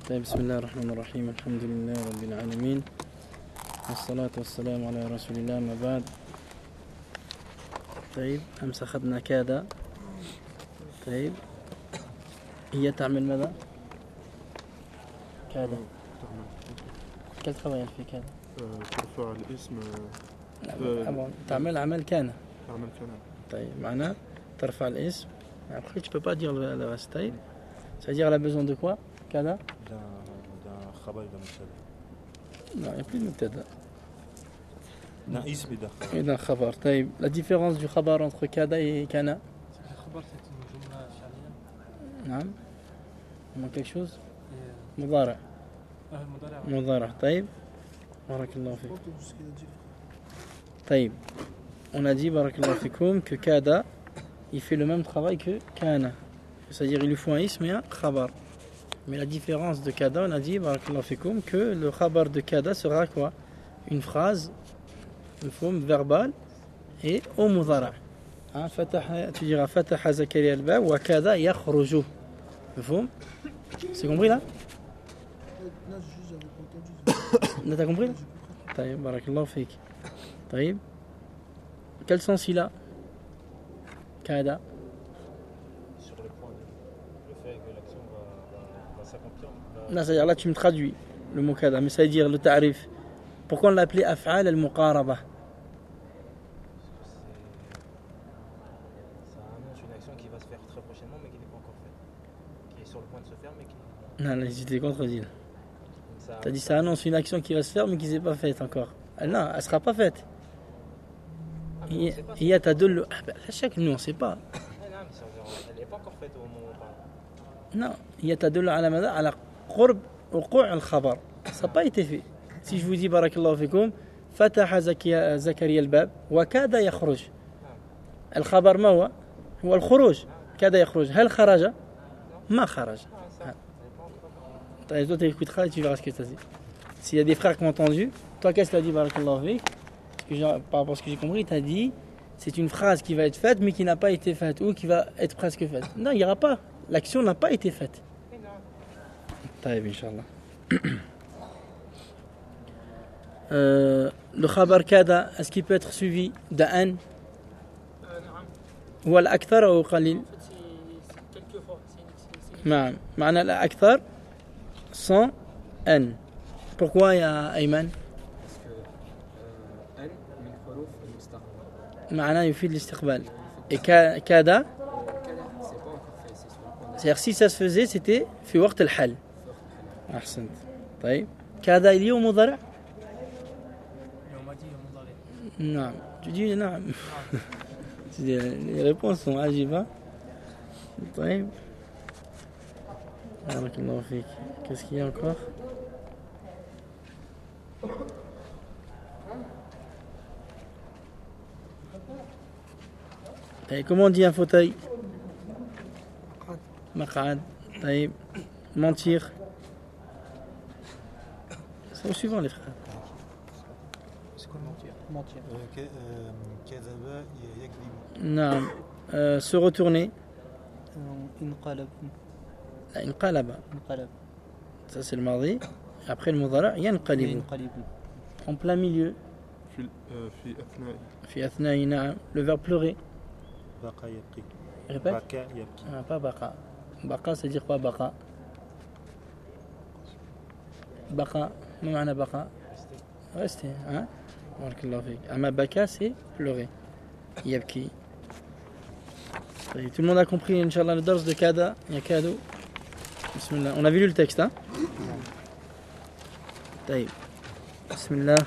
طيب بسم الله الرحمن الرحيم الحمد لله رب العالمين والصلاة والسلام على رسول الله ما بعد. طيب أمس أخذنا كاد. طيب هي تعمل ماذا؟ كاد كل travail في كاد ترفع الاسم تعمل عمل كان. عمل كان. طيب معناه ترفع الاسم. Après tu peux pas dire le reste. طيب ça veut dire elle a besoin de quoi? كذا d'un خبر d'un مبتدا. Non, il n'y a plus de mubtada. d'un اسم Et d'un khabar. طيب la différence du khabar entre kada et kana. Le khabar c'est une jumla sharia. نعم. Il manque quelque chose? مضارع. المضارع. مضارع. طيب بارك الله فيك. طيب on a dit بارك الله فيكم que kada il fait le même travail que kana. C'est-à-dire il lui faut un ism et un khabar. Mais la différence de kada, on a dit barakallahu fikoum, que le khabar de kada sera quoi? Une phrase, une forme verbale et au mudara. Hein, tu diras fataha Zakaria al-bab wa kada yakhruju. C'est compris là? T'as compris là? Taïb, barakallahu fik. Taïb. Quel sens il a? Kada. Non, c'est-à-dire là tu me traduis le mot kada, mais ça veut dire le ta'rif. Pourquoi on l'a appelé af'al al-muqaraba? Ça annonce une action qui va se faire très prochainement mais qui n'est pas encore faite. Qui est sur le point de se faire mais qui... Non, là, j'étais contredit. Tu as dit ça annonce une action qui va se faire mais qui ne s'est pas faite encore. Non, elle ne sera pas faite. Il y a ta deux... À chaque nous on ne sait pas. Non, mais elle n'est pas encore faite au moment où on parle. Non, il y a ta deux à la mada à la قرب وقوع الخبر. Ça n'a pas été fait. Si je vous dis barakallahu fikum فتح زكريا الباب وكاد يخرج. الخبر ما هو؟ هو الخروج. كاد يخرج. هل خرج؟ ما خرج. Toi tu écouteras et tu verras ce que ça dit. S'il y a des frères qui ont entendu, toi qu'est-ce que tu as dit barakallahu fik? Par rapport à ce que j'ai compris, tu as dit c'est une phrase qui va être faite mais qui n'a pas été faite ou qui va être presque faite. Non, il n'y aura pas. L'action n'a pas été faite. طيب Inch'Allah. Le khabar kada, est-ce qu'il peut être suivi d'un ou al-akthar ou qalil? نعم معنى الأكثر sans an. Pourquoi يا أيمن؟ Parce que an min huruf al-mustaqbal. معناه يفيد الاستقبال. Et kada C'est pas encore fait, c'est sur le point. c'est-à-dire si ça se faisait c'était في وقت الحل. أحسنت. طيب كذا اليوم مضارع؟ On m'a dit mudari. نعم. Tu dis نعم. Les réponses sont agiba. طيب. بارك الله فيك. Qu'est-ce qu'il y a encore? Et comment on dit un fauteuil? مقعد. طيب. Mentir. C'est au suivant les frères. C'est quoi mentir? Mentir. كذب يكذب. نعم. Se retourner. انقلب. انقلب. انقلب. Ça c'est le mardi. Après le mudara, ينقلب. ينقلب. En plein milieu. في أثناء. في أثناء نعم. Le verbe pleurer. بقى يبكي. Répète. بكى يبكي. Ah, pas baqa. Baqa, c'est dire quoi baqa? Baqa, ما معنى baqa? Rester, hein? Barakallahu fik. Ama baka, c'est pleurer. Yabki. Tout le monde a compris, Inch'Allah, le dars de kada. Il y a kado. Bismillah. On a vu le texte, hein? طيب. بسم الله.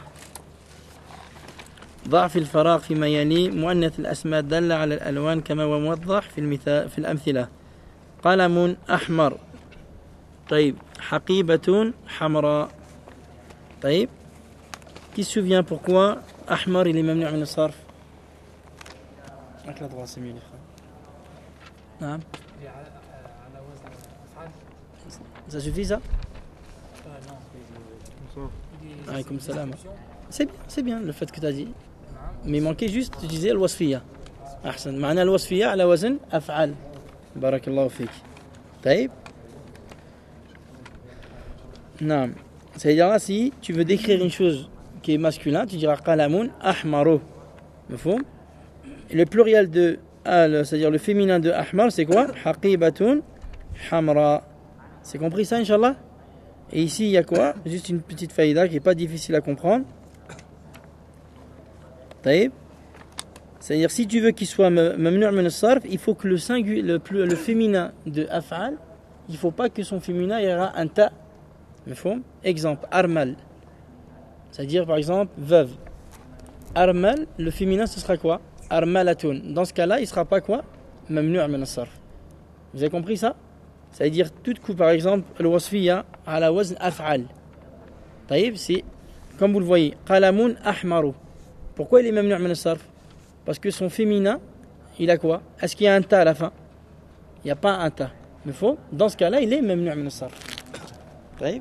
ضع في الفراغ فيما يلي مؤنث الأسماء دل على الألوان كما هو موضح في المثال في الأمثلة. قلم أحمر. طيب حقيبة حمراء. طيب qui se souvient pourquoi أحمر il est ممنوع من الصرف؟ avec la droite c'est mieux les frères. نعم. على وزن افعال. Ça suffit ça? Non. Alaykoum salam. C'est bien le fait que tu as dit. Mais il manquait juste tu disais الوصفية. أحسن. معنى الوصفية على وزن أفعال. بارك الله فيك. طيب Non. C'est-à-dire là, si tu veux décrire une chose qui est masculin, tu diras qalamun ahmaru. Mafhoum? Le pluriel de c'est-à-dire le féminin de ahmar, c'est quoi? Haqibatun hamra. C'est compris ça, Inch'Allah? Et ici, il y a quoi? Juste une petite faïda qui n'est pas difficile à comprendre. Taïb. C'est-à-dire, si tu veux qu'il soit mamnu' min as-sarf, il faut que le féminin de af'al, il ne faut pas que son féminin y aura un ta. Exemple, armal. C'est-à-dire, par exemple, veuve. Armal, le féminin, ce sera quoi? Armalatun. Dans ce cas-là, il ne sera pas quoi? Mamnu' min as-sarf. Vous avez compris ça? C'est-à-dire, tout coup, par exemple, le wasfiya à la wazn af'al. Taïb, c'est, comme vous le voyez, qalamun ahmaru. Pourquoi il est mamnu' min as-sarf? Parce que son féminin, il a quoi? Est-ce qu'il y a un ta à la fin? Il n'y a pas un ta. Mais faut, dans ce cas-là, il est mamnu' min as-sarf. Taïb.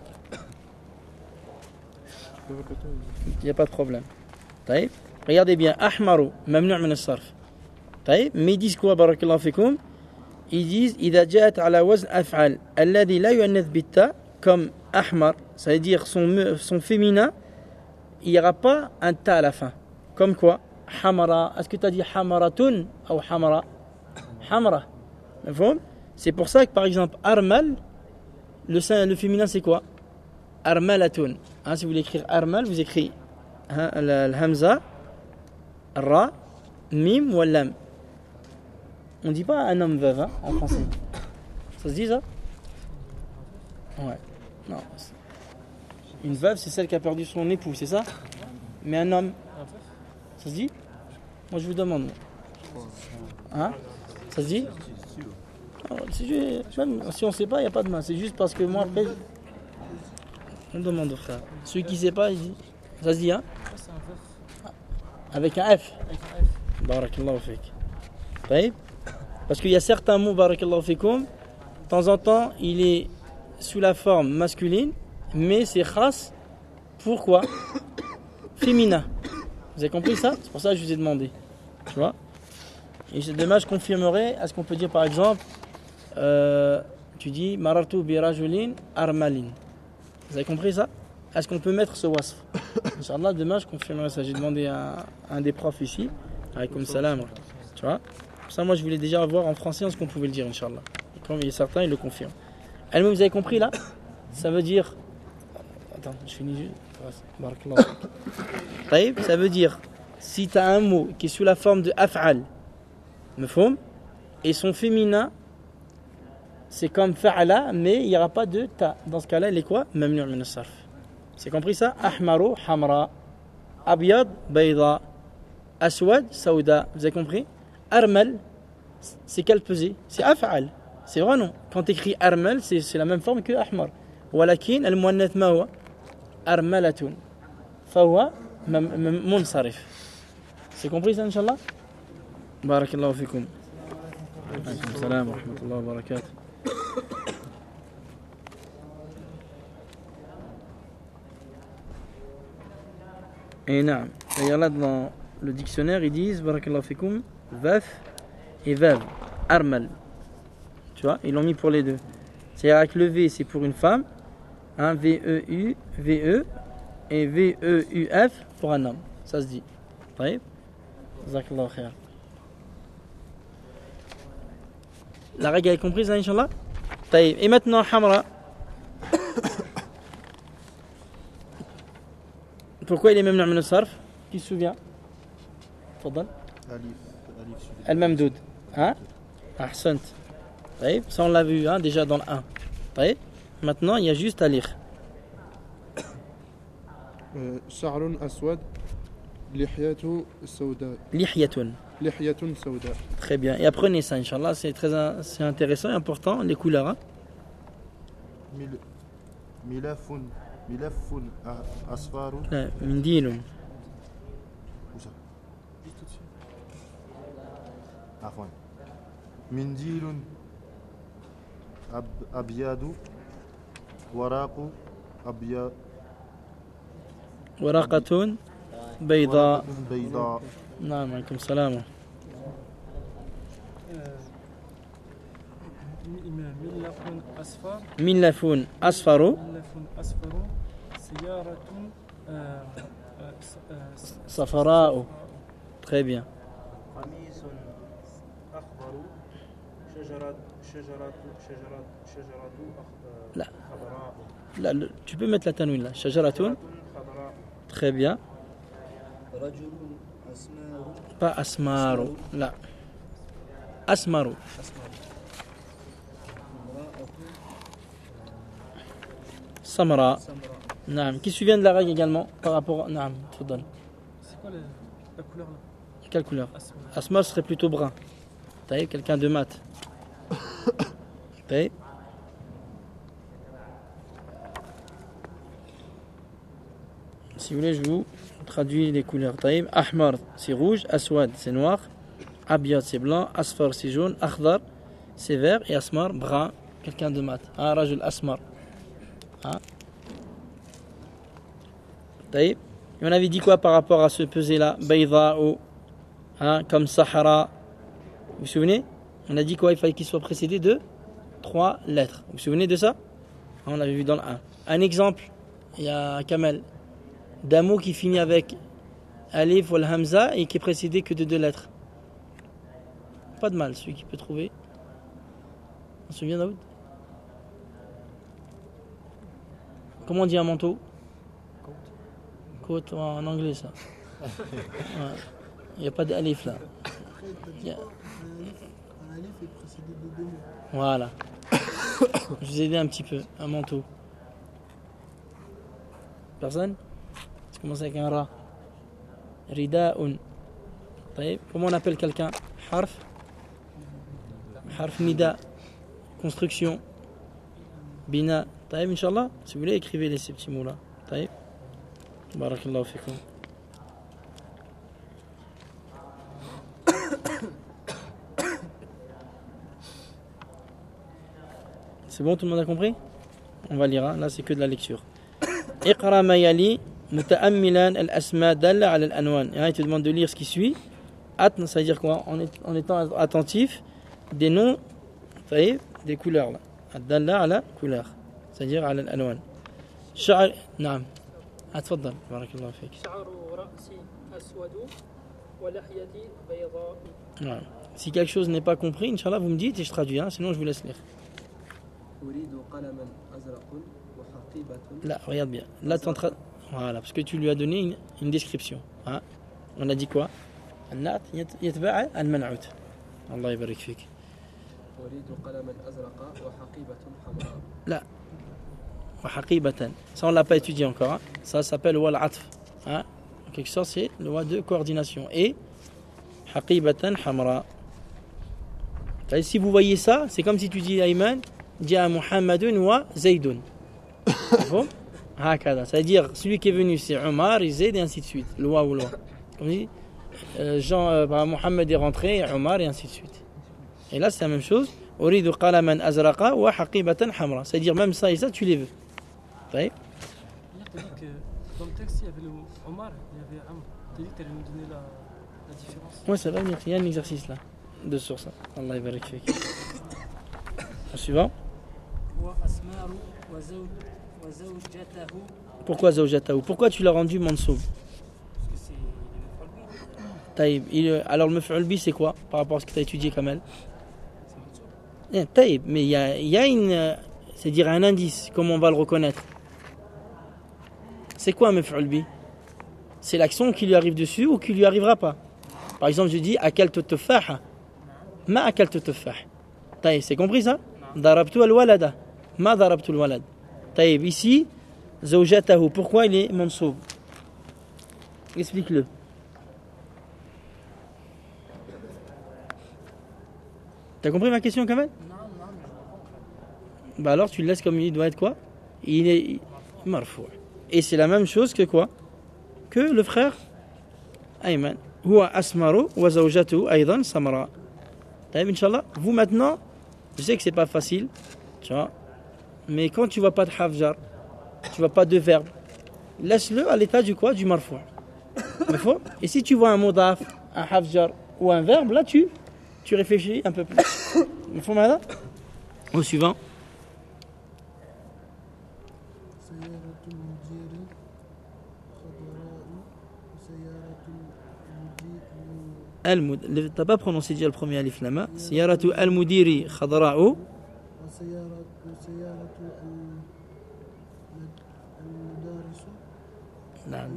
Il n'y a pas de problème. Taïb. Regardez bien, ahmaru, mamnu' min as-sarf. Taïb. Mais ils disent quoi, barakallahu fikoum? Ils disent إذا جاءت على وزن أفعال الذي لا يؤنث بالتاء comme ahmar, ça veut dire son féminin, il n'y aura pas un ta à la fin. Comme quoi? Hamara. Est-ce que tu as dit hamaratun ou hamara? Hamra. C'est pour ça que par exemple armal, le féminin c'est quoi? Armalatun. Si vous voulez écrire armal, vous écrivez le hamza, ra, mim ou lam. On dit pas un homme veuve en français. Ça se dit ça? Ouais. Non. Une veuve, c'est celle qui a perdu son époux, c'est ça? Mais un homme, ça se dit? Moi je vous demande. Hein? Ça se dit? Même si on ne sait pas, il n'y a pas de main. C'est juste parce que moi après, on demande au frère. Celui qui ne sait pas, il dit. Ça se dit, hein? Avec un F. Barakallahu fik. Taïb. Parce qu'il y a certains mots, barakallahu fikoum, de temps en temps, il est sous la forme masculine, mais c'est khas, pourquoi? Féminin. Vous avez compris ça? C'est pour ça que je vous ai demandé. Tu vois? Et c'est dommage, je confirmerai. Est-ce qu'on peut dire par exemple, tu dis marartu bi rajulin armalin. Vous avez compris ça? Est-ce qu'on peut mettre ce wasf? Inch'Allah, demain je confirmerai ça. J'ai demandé à un des profs ici, alaykoum salam. Tu vois? Ça, moi, je voulais déjà voir en français ce qu'on pouvait le dire, Inch'Allah. Et comme il est certain, il le confirme. Elle-même, vous avez compris là? Ça veut dire. Attends, je finis juste. Taïb, ça veut dire, si tu as un mot qui est sous la forme de af'al, mafhoum, et son féminin, c'est comme fa'ala, mais il n'y aura pas de ta. Dans ce cas-là, il est quoi? Mamnu' min as-sarf. C'est compris ça? Ahmaru, hamra. Abyad, bayda. Aswad, sauda. Vous avez compris? Armal, c'est quelle pesée? C'est af'al. C'est vrai non? Quand tu écris armal, c'est la même forme que ahmar. Walakin, al-muannath ma huwa? Armalatun. Fahuwa munsarif. C'est compris ça, Inch'Allah? Barakallahu fikoum. Alaykoum salam wa rahmatullahi wa barakatuh. Et non, d'ailleurs là dans le dictionnaire ils disent barakallahu fikoum veuf et veuve, armal. Tu vois, ils l'ont mis pour les deux. C'est-à-dire avec le V c'est pour une femme, V-E-U, V-E et V-E-U-F pour un homme. Ça se dit. Taïb. Jazakallahu khair. La règle est comprise, Inch'Allah? Taïb. Et maintenant, Hamra. Pourquoi il est même min as-sarf? Qui se souvient? Fadal. Al-Mamdoud. Ahsant. Taïb. Ça on l'a vu déjà dans le 1. Taïb. Maintenant il y a juste à lire. Sha'run aswad, lihyatu sawda. Lihyatun. Lihyatun sawda. Très bien. Et apprenez ça, Inch'Allah. C'est intéressant et important, les couleurs. Milafun asfaru. Mindilun. Afwan. Mindilun abyadu. Waraqu abyad. ورقة بيضاء. بيضاء. نعم عليكم السلام. ملف أصفر Millafun asfaru. ملف أصفر سيارة Safara'u. Très bien. قميص أخضر شجرة لا. خضراء Là, tu peux mettre la tanwin là. Shajaratun. خضراء Très bien. رجل أسمار Pas asmaru. Là. Asmaru. امرأة Samra. سمراء Naam. Qui se souvient de la règle également par rapport à. Naam. Tfadal. C'est quoi la couleur là? Quelle couleur? Asma. Asmar serait plutôt brun. T'as vu, quelqu'un de mat. T'as vu? Si vous voulez, je vous traduis les couleurs. Taïb, ahmar c'est rouge, aswad c'est noir, abyad c'est blanc, asfar c'est jaune, akhdar c'est vert et asmar brun, quelqu'un de mat. Ah, rajul asmar. Ah. Taïb. Et on avait dit quoi par rapport à ce pesé-là? Bayda ou comme Sahara. Vous vous souvenez? On a dit quoi? Il fallait qu'il soit précédé de 3 lettres. Vous vous souvenez de ça? On l'avait vu dans le 1. Un exemple, il y a Kamel. D'un mot qui finit avec Alif ou Hamza et qui est précédé que de 2 lettres. Pas de mal, celui qui peut trouver. On se souvient, Daoud? Comment on dit un manteau? Côte en anglais, ça. Ouais. Il n'y a pas d'alif là. Il y a- Un alif est précédé de 2 mots. Voilà. Je vous ai aidé un petit peu. Un manteau. Personne? Ça commence avec un ra. Rida'un. طيب. Comment on appelle quelqu'un? Harf. Harf nida. Construction. Bina. طيب, Inch'Allah. Si vous voulez, écrivez ces petits mots là. طيب. Barakallahu fikum. C'est bon, tout le monde a compris? On va lire, hein. Là c'est que de la lecture. Iqra ma yali muta'ammilan al-asma dalla ala al-anwan. Il te demande de lire ce qui suit. Atn, ça veut dire quoi? En étant attentif des noms, des couleurs là. Dalla ala couleur. C'est-à-dire ala al-anwan. Sha'r, naam. Atfadal, barakallahu fik. شعر رأسي أسود ولحيتي بيضاء. Ouais. Si quelque chose n'est pas compris, Inch'Allah, vous me dites et je traduis, hein, sinon je vous laisse lire. أريد قلما أزرق وحقيبة Là, regarde bien. Là, t'es en train. Voilà, parce que tu lui as donné une description. Hein. On a dit quoi? النعت يتبع المنعوت. الله يبارك فيك. أريد قلما أزرق وحقيبة حمراء. لا. وحقيبة. Ça, on l'a pas étudié encore. Hein. Ça s'appelle wal atf. Hein. En quelque sorte, c'est le loi de coordination. Et حقيبة حمراء. Si vous voyez ça, c'est comme si tu dis à Ayman, جاء محمد وزيد. Bon? هكذا. C'est-à-dire, celui qui est venu, c'est Omar, et Zayd, et ainsi de suite. Loi ou loi. Comme dit, Mohammed est rentré, Omar, et ainsi de suite. Et là, c'est la même chose. أريد قلما أزرق وحقيبة حمراء. C'est-à-dire, même ça et ça, tu les veux. طيب. Tu as dit que dans le texte, il y avait le mot Omar, il y avait Amr. Tu as dit que tu allais nous donner la différence. Ouais, ça va venir. Il y a un exercice là. De sur ça. Allah يبارك فيك. Suivant. وأسمار وزوجته. Pourquoi زوجته? Pourquoi tu l'as rendu mansoub? Parce que c'est Taïb. Alors le maf'ul bi c'est quoi par rapport à ce que tu as étudié Kamel? Taïb, mais il y a une, c'est-à-dire un indice, comment on va le reconnaître? C'est quoi un maf'ul bi? C'est l'action qui lui arrive dessus ou qui lui arrivera pas. Par exemple, je dis akaltu tufaha. Ma akaltu tufaha. Taïb, c'est compris ça? Darabtu al-walada. Ma darabtu al-walad. Taïb, ici zawjatahu, pourquoi il est mansoub? Explique-le. T'as compris ma question quand même? Bah alors tu le laisses comme il doit être quoi? Il est marfou. Et c'est la même chose que quoi? Que le frère Ayman. Huwa asmaru wa zawjatuhu aydan samra. Taïb, Inch'Allah. Vous maintenant, je sais que c'est pas facile, tu vois, mais quand tu vois pas de hafjar, tu vois pas de verbe, laisse-le à l'état du quoi? Du marfou. Et si tu vois un modaf, un hafjar ou un verbe, là tu réfléchis un peu plus. Il faut maintenant. Au suivant. سيارة المدير خضراء وسيارة T'as pas prononcé déjà le premier alif lama. Siyaratu al-mudiri khadra'u. وسيارة المدرس نعم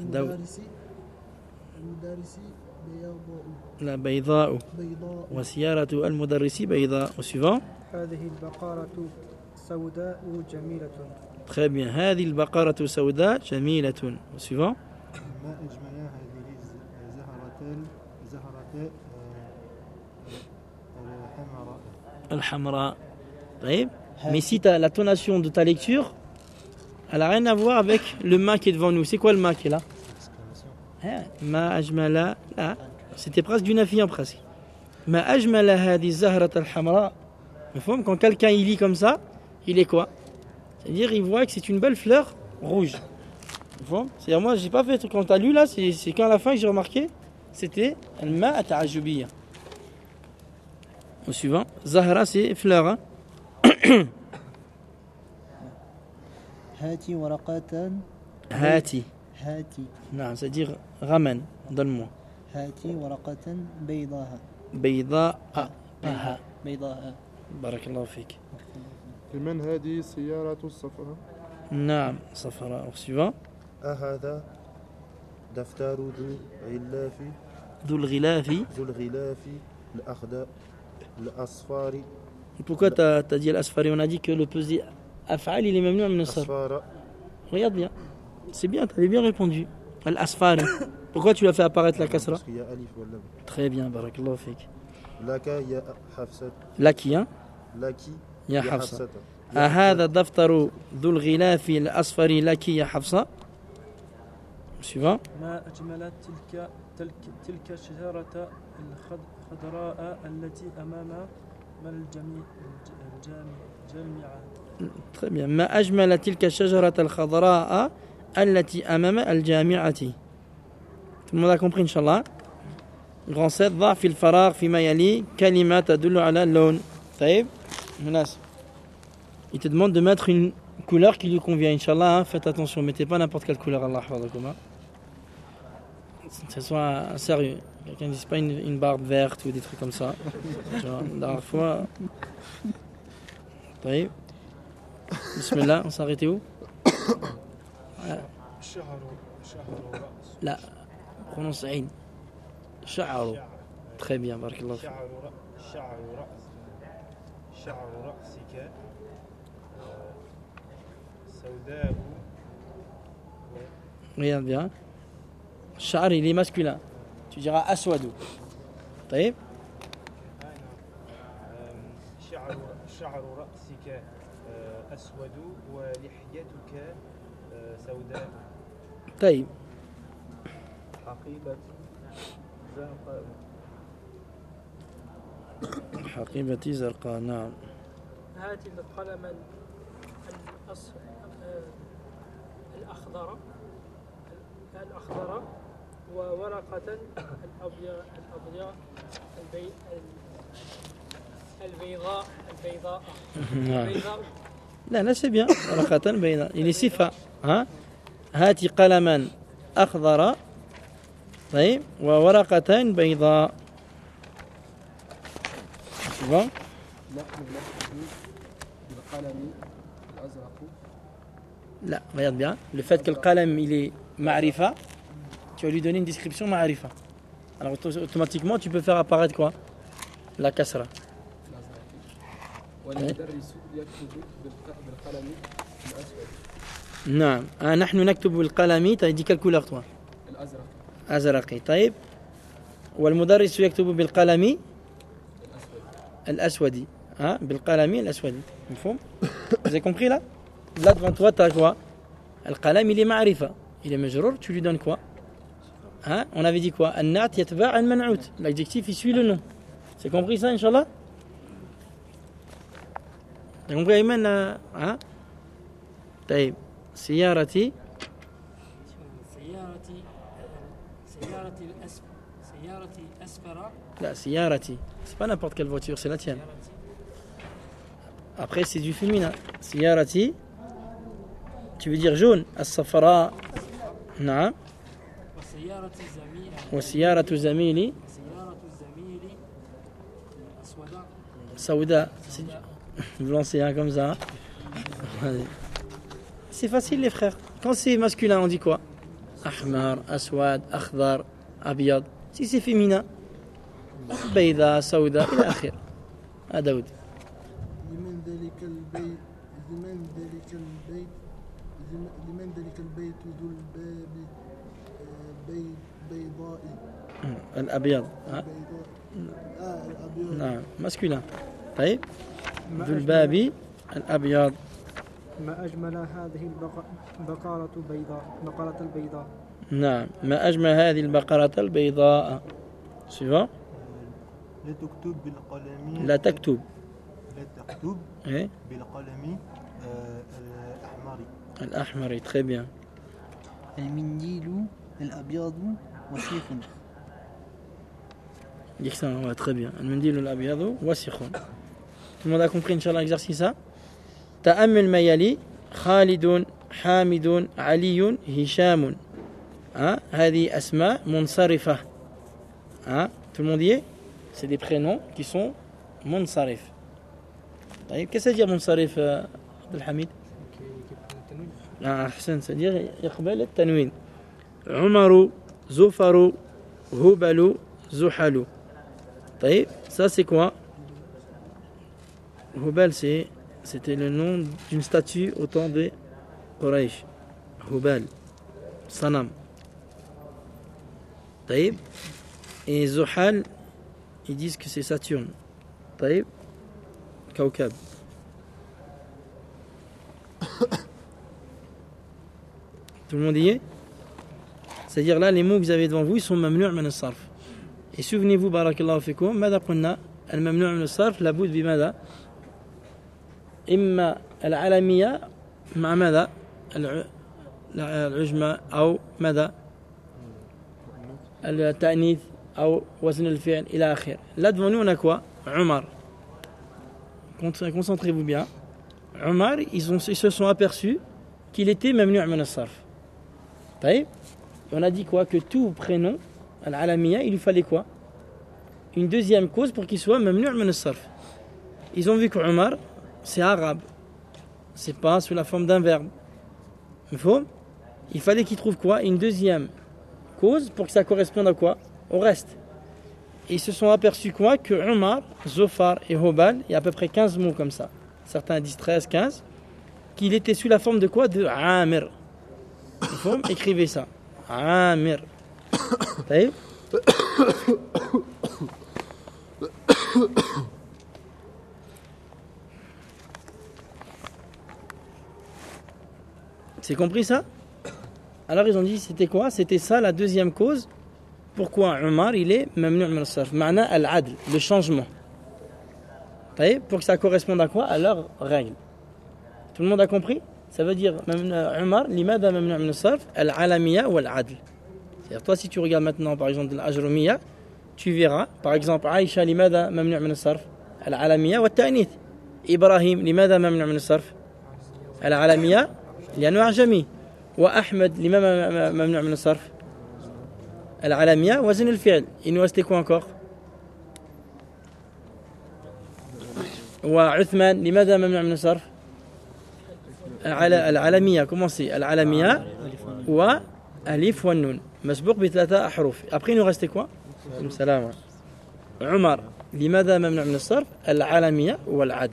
المدرس لا بيضاء بيضاء وسيارة المدرس بيضاء. Au suivant. هذه البقرة سوداء جميلة. Très bien. هذه البقرة سوداء جميلة. Au suivant. ما أجمل هذه زهرة الحمراء. الحمراء. طيب. Mais si la tonation de ta lecture, elle n'a rien à voir avec le ma qui est devant nous. C'est quoi le ma qui est là? Ma ajmala. Là. C'était presque du nafian presque. Ma ajmala hadi zahrat al-hamra. Quand quelqu'un il lit comme ça, il est quoi? C'est-à-dire il voit que c'est une belle fleur rouge. C'est-à-dire moi j'ai pas fait quand tu as lu là, c'est quand à la fin que j'ai remarqué, c'était al-ma ta'ajubiyya. Au suivant, zahra c'est fleur. Hein? هاتي ورقة هاتي. هاتي نعم c'est-à-dire ramène, donne-moi. هاتي ورقة بيضاء بيضاء. بيضاء. بارك الله فيك. لمن هذه سيارة الصفراء؟ نعم صفراء. Au suivant. أهذا دفتر ذو الغلاف. الأخضر الأصفر. Et pourquoi t'as dit al-asfari? On a dit que le pesé af'al il est même min as-sarf. أصفر. Regarde bien. C'est bien, t'avais bien répondu. Al-asfari. Pourquoi tu l'as fait apparaître la kasra? Parce qu'il y a alif wala. Très bien, barakallahu fik. لك يا حفصة. Laki, hein? لك يا حفصة. هذا دفتر ذو الغلاف الأصفر لك يا حفصة. Suivant. ما أجمل تلك الشجرة الخضراء التي أمام الجامعة. Très bien. ما أجمل تلك الشجرة الخضراء التي أمام الجامعة. Tout le monde a compris, Inch'Allah. Grand 7. ضع في الفراغ فيما يلي كلمة تدل على اللون. طيب. Menace. Il te demande de mettre une couleur qui lui convient, Inch'Allah. Hein. Faites attention, mettez pas n'importe quelle couleur, Allah hafadakum. Que ce soit sérieux. Quelqu'un ne dise pas une barbe verte ou des trucs comme ça. Tu vois, la dernière fois. طيب. Bismillah, on s'est arrêté où? لا prononce عين. شعر. Très bien, barakallah. شعر رأسك سوداء. Regarde bien. Char, il est masculin. Tu diras aswadou. طيب. شعر رأسك أسود ولحيتك سوداء. طيب. حقيبة زرقاء. حقيبتي زرقاء. نعم. هات القلم الأخضر وورقة البيضاء. لا c'est bien. ورقة بيضاء. Il est صفة. ها. هاتي قلما أخضر. طيب. وورقة بيضاء. Suivant. نحن نكتب بالقلم الأزرق. Là, regarde bien. Le fait que le qalam il est ma'rifa, tu vas lui donner une description ma'rifa. Alors automatiquement tu peux faire apparaître quoi? La kasra. والمدرس يكتب بالقلم الأسود. نعم. نحن نكتب بالقلم. Tu as dit quelle couleur toi? الأزرق. أزرقي. طيب. والمدرس يكتب بالقلم الأسود. بالقلم الأسود. مفهوم? Vous avez compris là? Là devant toi tu as quoi? Le qalam il est ma'rifa. Il est majrour, tu lui donnes quoi? Hein? On avait dit quoi? An-na'at yatba' al-man'ut. L'adjectif il suit le nom. C'est compris ça, Inch'Allah? T'as compris, Ayman? Hein? طيب. سيارتي. سيارتي أسفر. لا سيارتي. C'est pas n'importe quelle voiture, c'est la tienne. Après, c'est du féminin. Siyarati, tu veux dire jaune. As-safara. Naam. وسيارة زميلي وسيارة زميلي سيارة زميلي أسوداء Saouda. Vous lancez un comme ça. Allez. C'est facile, les frères. Quand c'est masculin, on dit quoi? Ahmar, Aswad, Akhdar, Abiyad. Si c'est féminin, Bayda, Saouda, إلى آخر. À Daoud. لمن ذلك البيت ذو الباب بيضاء الأبيض. ها؟ الأبيض. نعم masculin. طيب ذو الباب الأبيض. ما أجمل هذه البقرة البيضاء نعم ما أجمل هذه البقرة البيضاء. suivant. لا تكتب بالقلم لا تكتب. لا تكتب إيه؟ بالقلم الأحمر. الأحمر. très bien. المنديل الأبيض وسيخ. Excellent, ouais, très bien. المنديل الأبيض وسخ. Tout le monde a compris, Inch'Allah, l'exercice ça? تأمل ما يلي خالد حامد علي هشام. هذه أسماء منصرفة. Tout le monde y est? C'est des prénoms qui sont منصرف. طيب qu'est-ce que ça veut dire منصرف عبد الحميد؟ أحسن c'est-à-dire يقبل التنوين. عمر زفر هبل زحل. طيب ça c'est quoi? Hubal c'était le nom d'une statue au temps de Quraysh. Hubal, Sanam. طيب. Et Zuhal, ils disent que c'est Saturne. طيب. Kawkab. Tout le monde y est? C'est-à-dire là, les mots que vous avez devant vous, ils sont mamnu' min as-sarf. Et souvenez-vous, barakallahu fikum, ماذا قلنا؟ الممنوع من الصرف لابد بماذا؟ إما العلمية مع ماذا؟ العجمة أو ماذا؟ التأنيث أو وزن الفعل إلى آخره. Là devant nous on a quoi? Omar. Concentrez-vous bien. Omar, ils se sont aperçus qu'il était mamnu' min as-sarf. On a dit quoi? Que tout prénom, al-alamiya, il lui fallait quoi? Une deuxième cause pour qu'il soit mamnu' min as-sarf. Ils ont vu que Omar, c'est arabe. C'est pas sous la forme d'un verbe. Il fallait qu'il trouve quoi? Une deuxième cause pour que ça corresponde à quoi? Au reste. Et ils se sont aperçus quoi? Que Omar, Zofar et Hobal, il y a à peu près 15 mots comme ça. Certains disent 13, 15. Qu'il était sous la forme de quoi? De Amir. Écrivez ça. Amir. C'est compris ça? Alors ils ont dit c'était quoi? C'était ça la deuxième cause. Pourquoi Omar il est mamnu' min as-sarf? Ma'na al-adl, le changement. Pour que ça corresponde à quoi? À leurs règles. Tout le monde a compris? Ça veut dire Omar, limada mamnu' min as-sarf, al-alamiya ou al-adl. C'est-à-dire toi si tu regardes maintenant par exemple de l'ajrumiya, tu verras par exemple Aïcha limada mamnu' min as-sarf, al-alamiya wa al-ta'nith. Ibrahim limada mamnu' min as-sarf, al-alamiya لأنه أعجمي. وأحمد لما ممنوع من الصرف؟ العلمية وزن الفعل. Il nous restait quoi encore? وعثمان لماذا ممنوع من الصرف؟ العلمية. comment c'est? العلمية وألف والنون مسبوق بثلاثة أحرف. Après il nous restait quoi? السلام. عمر لماذا ممنوع من الصرف؟ العلمية والعدل.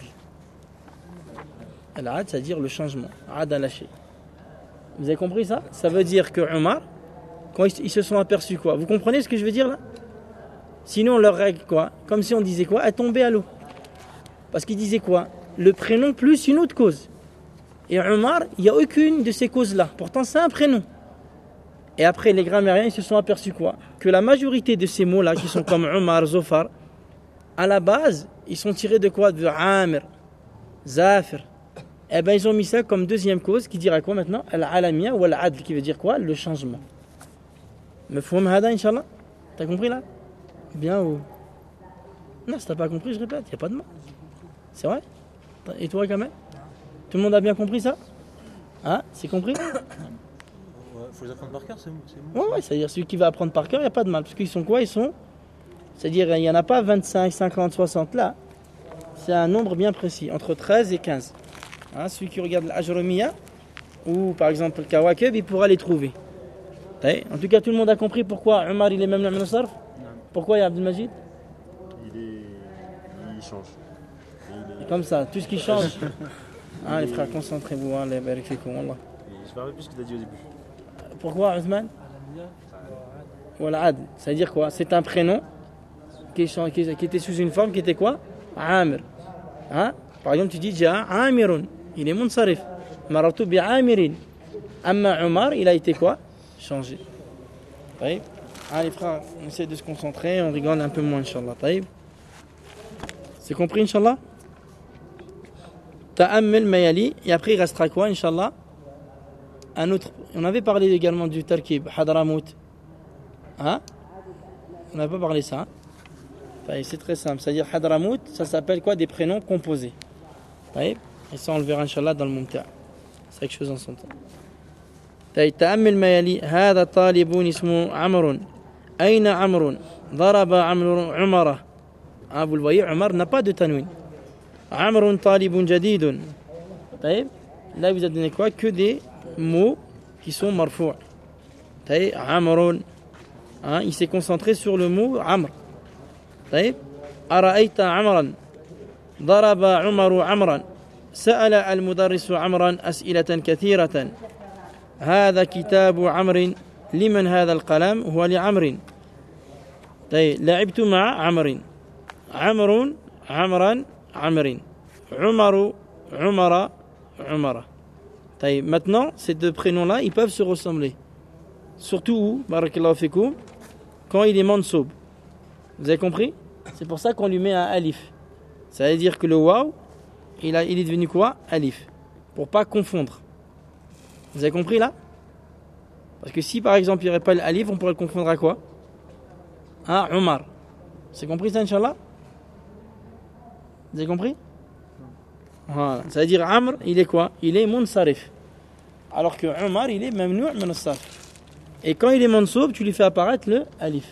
Al-ad, c'est-à-dire le changement. Ad al-ashi. Vous avez compris ça? Ça veut dire que Omar, quand ils se sont aperçus quoi? Vous comprenez ce que je veux dire là? Sinon, leur règle quoi? Comme si on disait quoi? Elle tombait à l'eau. Parce qu'ils disaient quoi? Le prénom plus une autre cause. Et Omar, il n'y a aucune de ces causes-là. Pourtant, c'est un prénom. Et après, les grammairiens, ils se sont aperçus quoi? Que la majorité de ces mots-là, qui sont comme Omar, Zofar, à la base, ils sont tirés de quoi? De Amir, Zafir. Eh bien, ils ont mis ça comme deuxième cause qui dira quoi maintenant? Al-alamiya ou al-adl, qui veut dire quoi? Le changement. Mafhoum hada, Inch'Allah? T'as compris là? Bien ou? Non, si t'as pas compris, je répète, il n'y a pas de mal. C'est vrai? Et toi, Kamel? Tout le monde a bien compris ça? Hein? C'est compris? Il faut les apprendre par cœur, c'est bon. Ouais, c'est-à-dire celui qui va apprendre par cœur, il n'y a pas de mal. Parce qu'ils sont quoi? Ils sont. C'est-à-dire, il n'y en a pas 25, 50, 60 là. C'est un nombre bien précis, entre 13 et 15. Hein, celui qui regarde l'Ajromiya, ou par exemple le Kawakib, il pourra les trouver. En tout cas, tout le monde a compris pourquoi Omar il est même le sarf. Pourquoi il y a Abdelmajid? Il change. Comme ça, tout ce qui change. Ah, les frères, concentrez-vous, hein, les barak fikoum, wallah. Je me rappelle plus ce que tu as dit au début. Pourquoi, Othman? Voilà, Ad. Ça veut dire quoi? C'est un prénom qui était sous une forme qui était quoi? Amir. Hein? Par exemple, tu dis Ja'a Amirun. Il est munsarif. Maratu bi Amirin. Amma Omar, il a été quoi? Changé. Taïb. Ah, les frères, on essaie de se concentrer, on rigole un peu moins, Inch'Allah. Taïb. C'est compris, Inch'Allah? Ta'ammel Mayali. Et après, il restera quoi, Inch'Allah? Un autre. On avait parlé également du Tarkib, Hadramout. Hein? On n'a pas parlé ça. Hein? C'est très simple. C'est-à-dire Hadramout, ça s'appelle quoi? Des prénoms composés. Et ça, on le verra, Inch'Allah, dans le Mumta'. C'est quelque chose en son temps. تأمل ما يلي هذا طالب اسمه عمرو أين عمرو ضرب عمره. Vous le voyez, Omar n'a pas de tanwin. عمرو طالب جديد. Là, vous avez donné quoi? Que des mots qui sont marfou'. عمرو. Il s'est concentré sur le mot Amr. أرأيت عمرا ضرب عمر عمرا سأل المدرس عمرا أسئلة كثيرة هذا كتاب عمرو لمن هذا القلم هو لعمر لعبت مع عمر عمر عمرا عمر عمر عمر عمر maintenant ces deux prénoms là ils peuvent se ressembler surtout où barakallahu fikoum quand il est mansoub. Vous avez compris? C'est pour ça qu'on lui met un alif. Ça veut dire que le waw il est devenu quoi? Alif. Pour pas confondre. Vous avez compris là? Parce que si par exemple il n'y aurait pas l'alif, on pourrait le confondre à quoi? À Omar. C'est compris ça, Inch'Allah? Vous avez compris? Voilà. Ça veut dire Amr, il est quoi? Il est munsarif. Alors que Omar, il est mamnou' min as-sarf. Et quand il est mansoub, tu lui fais apparaître le alif.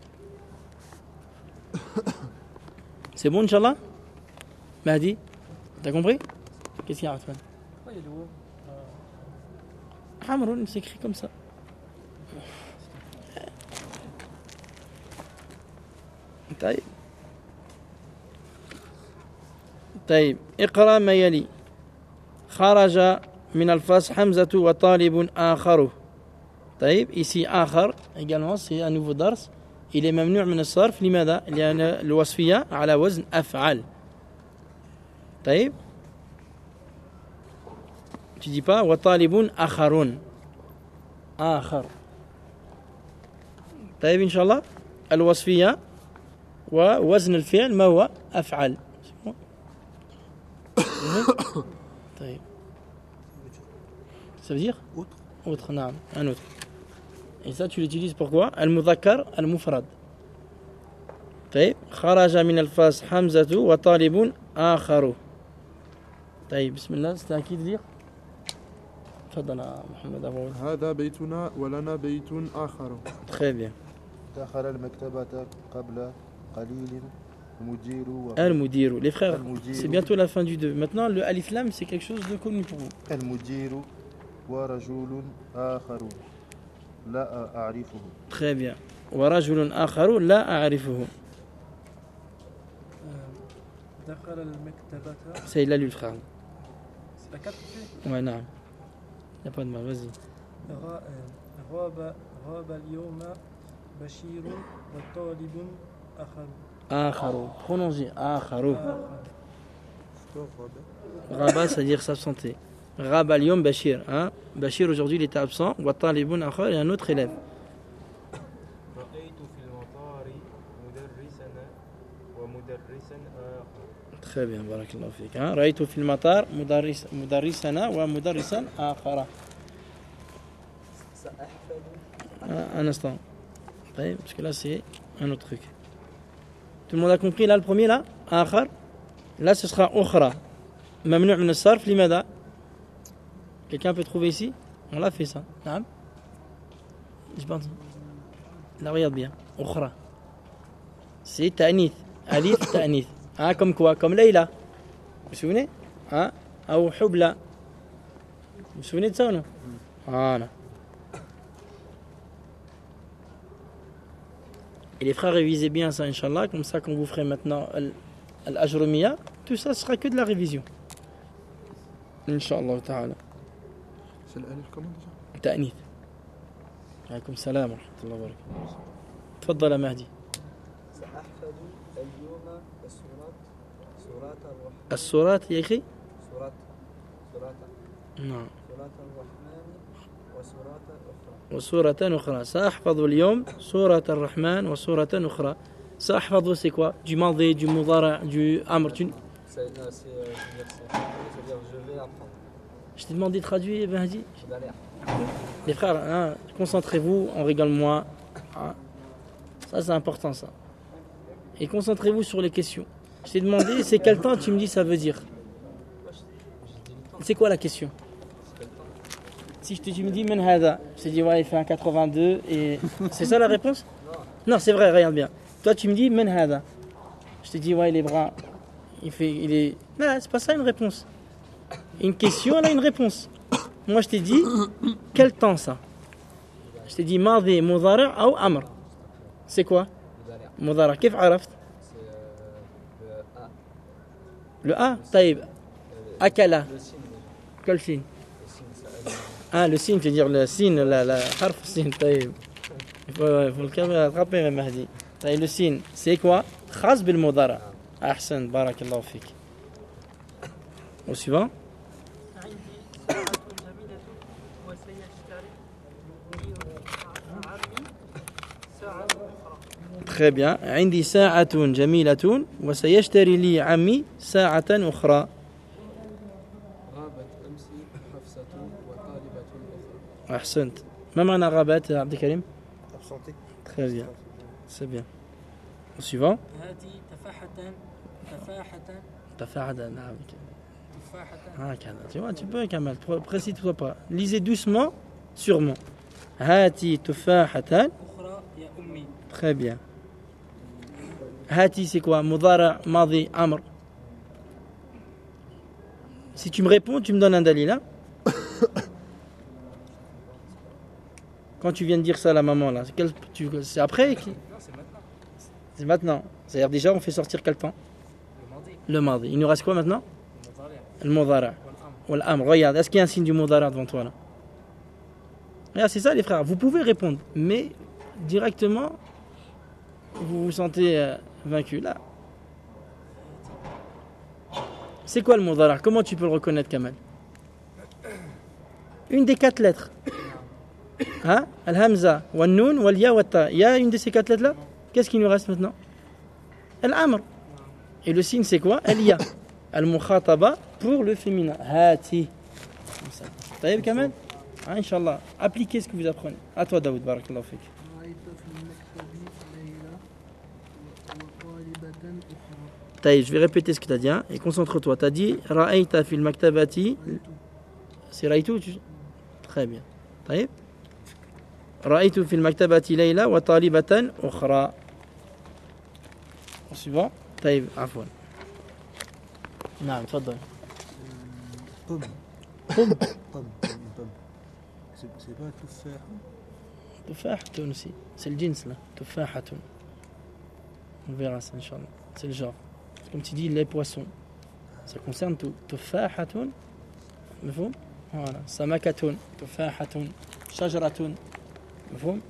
C'est bon, Inch'Allah? Mahdi? T'as compris? Qu'est-ce qu'il y a, Arthman? Amrun, c'est écrit comme ça. طيب اقرأ ما يلي خرج من الفصل حمزة وطالب آخر. طيب ici آخر également c'est un nouveau dars. Il est ممنوع من الصرف لماذا؟ لأن الوصفية على وزن أفعل. طيب tu dis pas وطالب آخرون آخر. طيب إن شاء الله الوصفية ووزن الفعل ما هو أفعل. طيب ça veut dire autre نعم un autre. Et ça tu l'utilises pourquoi? المذكر المفرد. طيب خرج من الفصل حمزة وطالب آخر. طيب بسم الله استأكيد لي. تفضل يا محمد أبو. هذا بيتنا ولنا بيت آخر. Très bien. دخل المكتبة قبل قليل المدير المدير. Les frères, c'est bientôt la fin du 2. Maintenant le alif lam c'est quelque chose de connu pour vous. المدير ورجل آخر لا أعرفه. Très bien. ورجل آخر لا أعرفه. دخل المكتبة. C'est il a lu le frère. C'est la 4 Ouais, non. Il n'y a pas de mal, vas-y. غاب اليوم بشير وطالب آخر. آخر. Prononcez. آخر. غابا, c'est-à-dire s'absenter. غاب اليوم بشير. Hein? Bachir aujourd'hui il était absent. وطالب آخر, il y a un autre élève. رأيت في المطار مدرسنا ومدرسا آخر. Très bien, barakallahu fik. Hein? رأيت في المطار مدرسنا ومدرسا آخر. Un instant. Parce que là c'est un autre truc. Tout le monde a compris là le premier là? Akhar. Là ce sera ukhra. ممنوع من الصرف لماذا؟ Quelqu'un peut trouver ici? On l'a fait ça. نعم. Je pense. Là, regarde bien. أخرى. C'est ta'nith. Alif ta'nith. Hein, comme quoi? Comme Leïla. Vous vous souvenez? Hein? Ou Hubla. Vous vous souvenez de ça ou non? Voilà. Et les frères, révisez bien ça, Inch'Allah. Comme ça, quand vous ferez maintenant Al-Ajrumiya, tout ça sera que de la révision. Inch'Allah ta'ala. C'est l'alif comment déjà? تأنيث. عليكم السلام ورحمة الله وبركاته. تفضل يا مهدي. سأحفظ اليوم سورات السورات يا أخي؟ سورات نعم. سورات الرحمن وسورات أخرى. وسورة أخرى. سأحفظ اليوم سورة الرحمن وسورة أخرى. سأحفظ c'est quoi? Du ماضي, du مضارع, du amr. C'est je vais apprendre. Je t'ai demandé de traduire, Mehdi. Je galère. Les frères, hein, concentrez-vous, on rigole moins. Hein. Ça, c'est important, ça. Et concentrez-vous sur les questions. Je t'ai demandé, c'est quel temps? Tu me dis, ça veut dire. C'est quoi la question? Si tu me dis, Men Hada, je te dis, ouais, il fait un 82, et. C'est ça la réponse? Non, c'est vrai, regarde bien. Toi, tu me dis, Men Hada. Je te dis, ouais, il est brun. Il est. Non, c'est pas ça une réponse. Une question, elle a une réponse. Moi, je t'ai dit, quel temps ça? Je t'ai dit, Madi, Mudara ou Amr. C'est quoi? Mudara. Qu'est-ce que tu as? Le A. Taïb. Akala. Quel signe? Ah, le signe, tu veux dire le signe, la harf signe, taïb. Il faut le attraper, Mahdi. Taïb, le signe, c'est quoi? Khas bil Mudara. Ahsan, barakallahu fik. Au suivant. Très bien. عندي ساعة جميلة وسيشتري لي عمي ساعة أخرى. غابت أمس حفصة وطالبة أخرى. أحسنت. ما معنى غابت عبد الكريم؟ Absenté. Très bien. C'est bien. Au suivant. هذه تفاحة نعم. تفاحة. Ah, tu vois, tu peux Kamal, précise-toi pas. Lisez doucement, sûrement. هاتي تفاحة. أخرى يا أمي. Très bien. هاتي c'est quoi? مضارع ماضي أمر. Si tu me réponds, tu me donnes un dalil. Hein? Quand tu viens de dire ça à la maman là, c'est après qui? Non, c'est maintenant. C'est maintenant. C'est-à-dire déjà on fait sortir quel temps? Le mardi. Il nous reste quoi maintenant? Le mudara. Ou l'amr. Regarde, est-ce qu'il y a un signe du mudara devant toi là? Regarde, c'est ça les frères. Vous pouvez répondre, mais directement vous vous sentez vaincu là. C'est quoi le mudara? Comment tu peux le reconnaître, Kamal? Une des 4 lettres. Hein? Al-hamza, wal-noun, wal-ya, wal-ta. Il y a une de ces 4 lettres là? Qu'est-ce qui nous reste maintenant? Al-amr. Et le signe c'est quoi? Al-ya. Al-mukhataba pour le féminin. Hati. Taïb Kamal? Inch'Allah. Appliquez ce que vous apprenez. À toi Daoud, barakallahu fik. Taïb, je vais répéter ce que tu as dit. Hein, et concentre-toi. Tu as dit Ra'aita fil maktabati. C'est Ra'aitu? Très bien. Taïb. Ra'aitu fil maktabati Layla wa talibatan ukhra. Suivant. طيب عفوا نعم تفضل Pomme. pomme Pomme. C'est pas tuffaha. تفاح تونسي c'est le جنس là تفاحة on verra ça Inch'Allah c'est le genre comme tu dis les poissons ça concerne tout تفاحة مفهوم voilà سمكة تفاحة شجرة مفهوم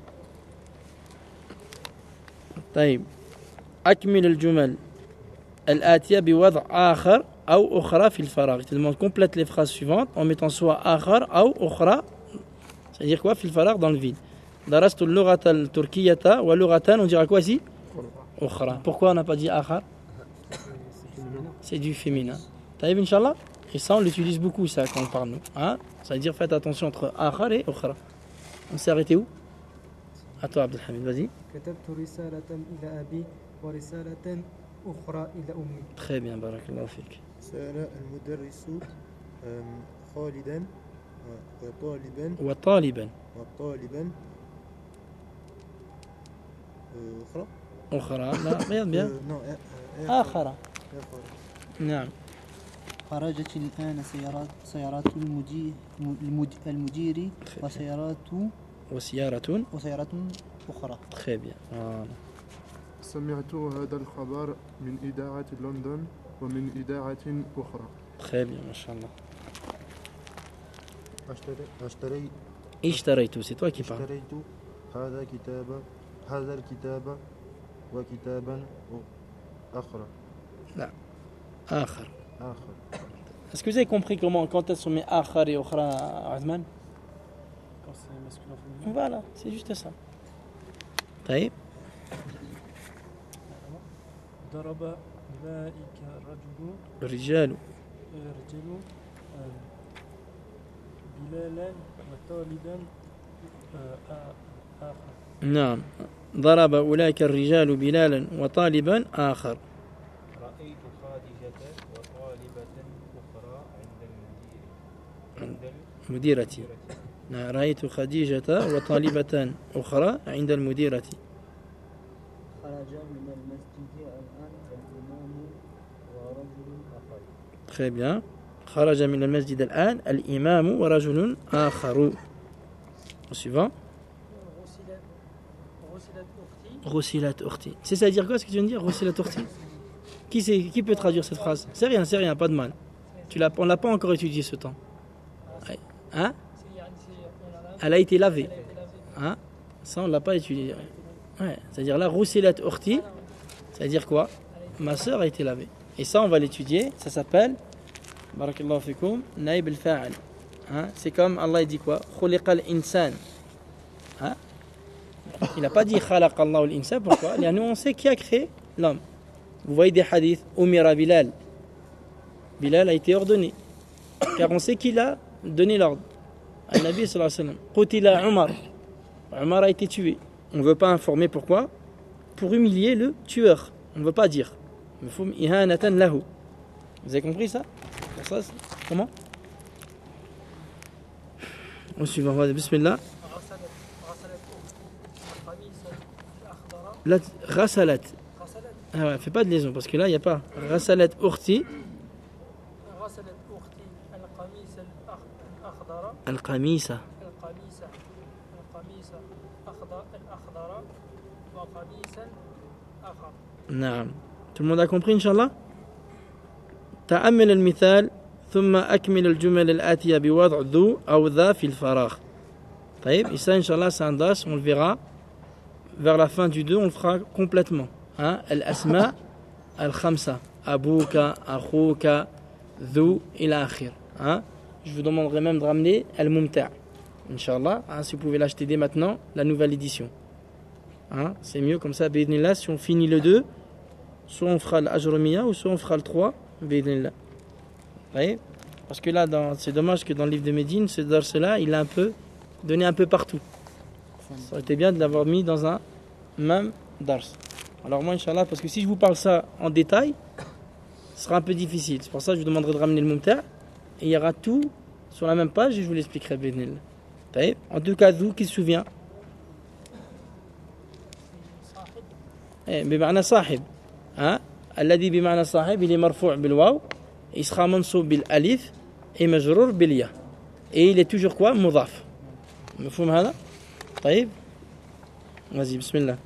طيب أكمل الجمل الآتية بوضع آخر أو أخرى في الفراغ. Il te demande complète les phrases suivantes en mettant soit آخر أو أخرى. C'est-à-dire quoi? في الفراغ dans le vide. درست اللغة التركية ولغة on dira quoi ici? أخرى. Pourquoi on n'a pas dit آخر? C'est du féminin. طيب Inch'Allah. Et ça on l'utilise beaucoup ça quand on parle nous. Hein? Ça veut dire faites attention entre آخر et أخرى. On s'est arrêté où? À toi Abdelhamid, vas-y. كتبت رسالة إلى أبي ورسالة أخرى إلى أمي. Très bien, barakallahu fik. سأل المدرس خالدا وطالبا وطالبا وطالبا أخرى أخرى لا bien bien آخر نعم خرجت الآن سيارات المدير وسيارة أخرى. Très bien. Voilà. سمعت هذا الخبر من إذاعة لندن ومن إذاعة أخرى. Très bien, Masha'Allah. اشتريت c'est toi qui parles. اشتريت هذا الكتاب وكتابا آخر. لا آخر. Est-ce que vous avez compris comment quand elles sont mis آخر et أخرى Othman? Quand c'est masculin féminin. Voilà, c'est juste ça. طيب. ضرب أولئك الرجال بلالا وطالبا آخر. نعم ضرب أولئك الرجال بلالا وطالبا آخر. رأيت خادجة وطالبة أخرى عند المديرة. نعم رأيت خديجة وطالبة أخرى عند المديرة. خرج من المسجد الآن الإمام ورجل آخر. Très bien. خرج من المسجد الآن الإمام ورجل آخر. Suivant. غسلت أختي. C'est ça veut dire quoi ce que tu viens de dire? غسلت أختي. Qui peut traduire cette phrase? C'est rien, pas de mal. On l'a pas encore étudié ce temps. Hein? Elle a été lavée. Hein? Ça on l'a pas étudié. Ouais, c'est-à-dire là غسلت أختي, c'est-à-dire quoi? Ma sœur a été lavée. Et ça on va l'étudier, ça s'appelle barakallahu fikoum naïb al-fa'al. Hein? C'est comme Allah dit quoi? خلق الإنسان. Hein? Il n'a pas dit خلق الله الإنسان. Pourquoi? Nous on sait qui a créé l'homme. Vous voyez des hadiths, Umira Bilal. Bilal a été ordonné. Car on sait qu'il a donné l'ordre. Al-Nabi sallallahu alayhi wa sallam. Qutila Umar. Umar a été tué. On ne veut pas informer pourquoi? Pour humilier le tueur. On ne veut pas dire. Mafhum ihanatan lahu. Vous avez compris ça? Pour ça, comment? On suit, bismillah. Là, ghasalat. Ah ouais, fais pas de liaison parce que là, il n'y a pas. Ghasalat ukhti. Al-Qamisa. نعم. Tout le monde a compris, Inch'Allah? تأمل المثال ثم أكمل الجمل الآتية بوضع ذو أو ذا في الفراغ. طيب, et ça, Inch'Allah, c'est un das, on le verra. Vers la fin du 2, on le fera complètement. Hein? Al-Asma, Al-Khamsa. Abouka, Akhouka, Dhu, ila akhir. Hein? Je vous demanderai même de ramener Al-Mumta'. Inch'Allah, hein, si vous pouvez l'acheter dès maintenant, la nouvelle édition. Hein? C'est mieux comme ça, B'idhnillah, si on finit le 2, soit on fera l'Ajrumiya ou soit on fera le 3, B'idhnillah. Vous voyez? Parce que là, c'est dommage que dans le livre de Médine, ce dars-là, il a un peu donné un peu partout. Ça aurait été bien de l'avoir mis dans un même dars. Alors moi, Inch'Allah, parce que si je vous parle ça en détail, ce sera un peu difficile. C'est pour ça que je vous demanderai de ramener le Mumta'. Et il y aura tout sur la même page et je vous l'expliquerai. En tout cas, vous qui se souvient? بمعنى صاحب. ها الذي بمعنى صاحب il est مرفوع بالواو, il sera منصوب بالالif et مجرور بالياء. Et il est toujours quoi? مضاف. مفهوم هذا؟ طيب. Vas-y, bismillah.